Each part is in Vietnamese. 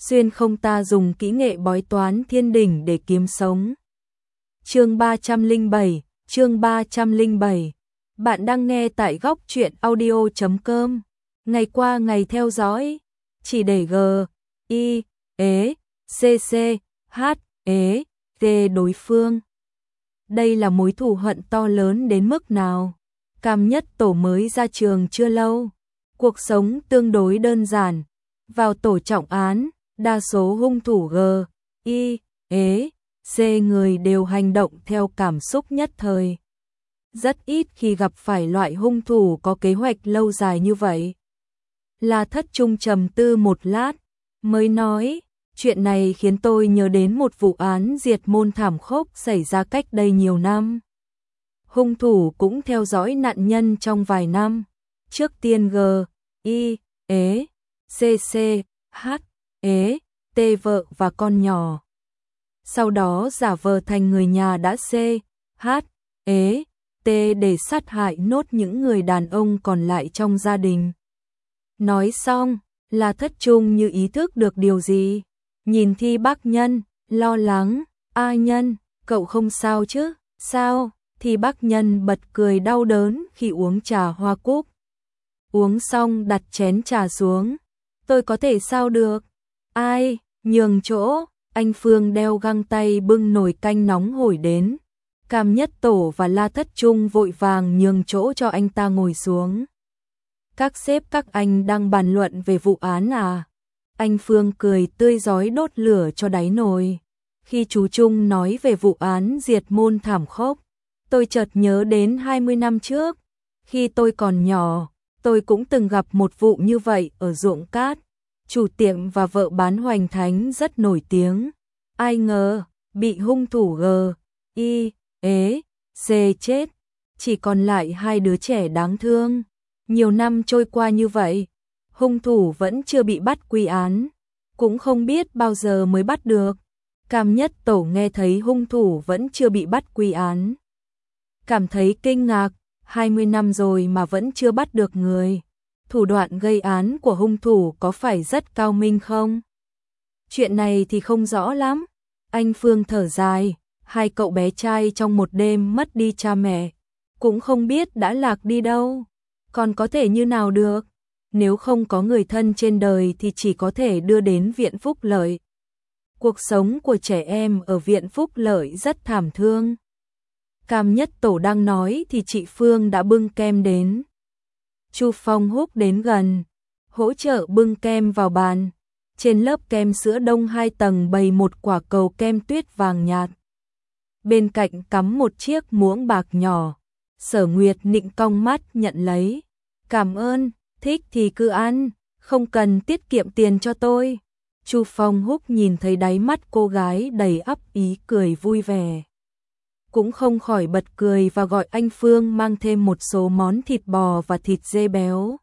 xuyên không ta dùng kỹ nghệ bói toán thiên đỉnh để kiếm sống. Chương 307, Bạn đang nghe tại góc truyện audio.com. Ngày qua ngày theo dõi, chỉ để G, I, ế, C, H, ế, T đối phương. Đây là mối thù hận to lớn đến mức nào? Cam Nhất Tổ mới ra trường chưa lâu, cuộc sống tương đối đơn giản. Vào tổ trọng án, đa số hung thủ G, I, ế, C người đều hành động theo cảm xúc nhất thời. Rất ít khi gặp phải loại hung thủ có kế hoạch lâu dài như vậy. La Thất Trung trầm tư một lát, mới nói, chuyện này khiến tôi nhớ đến một vụ án diệt môn thảm khốc xảy ra cách đây nhiều năm. Hung thủ cũng theo dõi nạn nhân trong vài năm, trước tiên G, I, ế, C, H, ế, T vợ và con nhỏ. Sau đó giả vờ thành người nhà đã C, H, ế, T để sát hại nốt những người đàn ông còn lại trong gia đình. Nói xong, La Thất Trung như ý thức được điều gì, nhìn Thi Bác Nhân, lo lắng, A Nhân, cậu không sao chứ, sao? Thi Bác Nhân bật cười đau đớn khi uống trà hoa cúc. Uống xong đặt chén trà xuống, tôi có thể sao được? Ai, nhường chỗ, anh Phương đeo găng tay bưng nồi canh nóng hổi đến. Cam Nhất Tổ và La Thất Trung vội vàng nhường chỗ cho anh ta ngồi xuống. Các sếp các anh đang bàn luận về vụ án à? Anh Phương cười tươi rói đốt lửa cho đáy nồi. Khi chú Trung nói về vụ án diệt môn thảm khốc, tôi chợt nhớ đến 20 năm trước. Khi tôi còn nhỏ, tôi cũng từng gặp một vụ như vậy ở ruộng cát. Chủ tiệm và vợ bán hoành thánh rất nổi tiếng. Ai ngờ, bị hung thủ G, I, ế, C chết. Chỉ còn lại hai đứa trẻ đáng thương. Nhiều năm trôi qua như vậy, hung thủ vẫn chưa bị bắt quy án. Cũng không biết bao giờ mới bắt được. Cam Nhất Tổ nghe thấy hung thủ vẫn chưa bị bắt quy án, cảm thấy kinh ngạc, 20 năm rồi mà vẫn chưa bắt được người. Thủ đoạn gây án của hung thủ có phải rất cao minh không? Chuyện này thì không rõ lắm. Anh Phương thở dài, hai cậu bé trai trong một đêm mất đi cha mẹ, cũng không biết đã lạc đi đâu. Còn có thể như nào được? Nếu không có người thân trên đời thì chỉ có thể đưa đến viện phúc lợi. Cuộc sống của trẻ em ở viện phúc lợi rất thảm thương. Cam Nhất Tổ đang nói thì chị Phương đã bưng kem đến. Chu Phong Húc đến gần, hỗ trợ bưng kem vào bàn. Trên lớp kem sữa đông 2 tầng bày một quả cầu kem tuyết vàng nhạt. Bên cạnh cắm một chiếc muỗng bạc nhỏ. Sở Nguyệt nịnh cong mắt nhận lấy. Cảm ơn, thích thì cứ ăn, không cần tiết kiệm tiền cho tôi. Chu Phong Húc nhìn thấy đáy mắt cô gái đầy ắp ý cười vui vẻ, cũng không khỏi bật cười và gọi anh Phương mang thêm một số món thịt bò và thịt dê béo.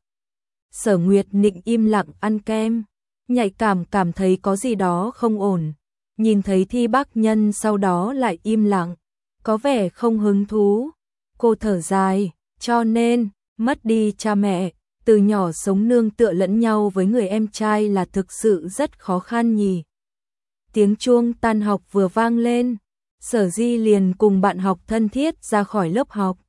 Sở Nguyệt Nịnh im lặng ăn kem, nhạy cảm thấy có gì đó không ổn. Nhìn thấy Thi Bác Nhân sau đó lại im lặng, có vẻ không hứng thú. Cô thở dài, cho nên, mất đi cha mẹ, từ nhỏ sống nương tựa lẫn nhau với người em trai là thực sự rất khó khăn nhỉ. Tiếng chuông tan học vừa vang lên, Sở Di liền cùng bạn học thân thiết ra khỏi lớp học.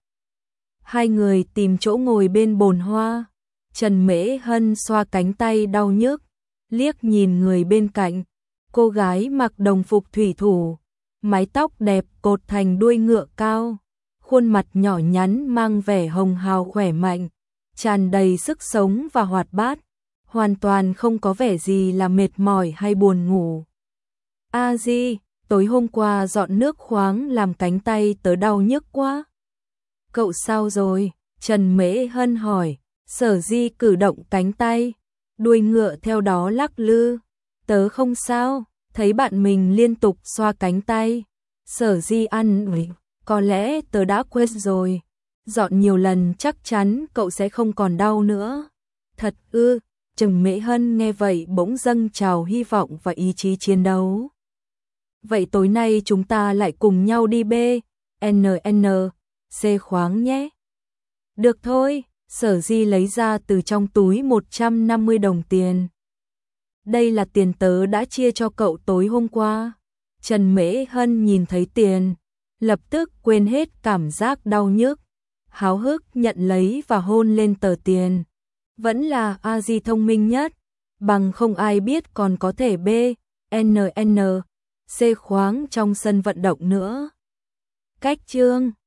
Hai người tìm chỗ ngồi bên bồn hoa. Trần Mễ Hân xoa cánh tay đau nhức, liếc nhìn người bên cạnh. Cô gái mặc đồng phục thủy thủ, mái tóc đẹp cột thành đuôi ngựa cao, khuôn mặt nhỏ nhắn mang vẻ hồng hào khỏe mạnh, tràn đầy sức sống và hoạt bát, hoàn toàn không có vẻ gì là mệt mỏi hay buồn ngủ. A Di, tối hôm qua dọn nước khoáng làm cánh tay tớ đau nhức quá. Cậu sao rồi? Trần Mễ Hân hỏi. Sở Di cử động cánh tay, đuôi ngựa theo đó lắc lư. Tớ không sao, thấy bạn mình liên tục xoa cánh tay. Sở Di ăn ủi, có lẽ tớ đã quên rồi. Dọn nhiều lần chắc chắn cậu sẽ không còn đau nữa. Thật ư? Trần Mễ Hân nghe vậy bỗng dâng trào hy vọng và ý chí chiến đấu. Vậy tối nay chúng ta lại cùng nhau đi C khoáng nhé. Được thôi, Sở Di lấy ra từ trong túi 150 đồng tiền. đây là tiền tớ đã chia cho cậu tối hôm qua. Trần Mễ Hân nhìn thấy tiền, lập tức quên hết cảm giác đau nhức, háo hức nhận lấy và hôn lên tờ tiền. Vẫn là a di thông minh nhất, bằng không ai biết còn có thể B, N, C khoáng trong sân vận động nữa. Cách chương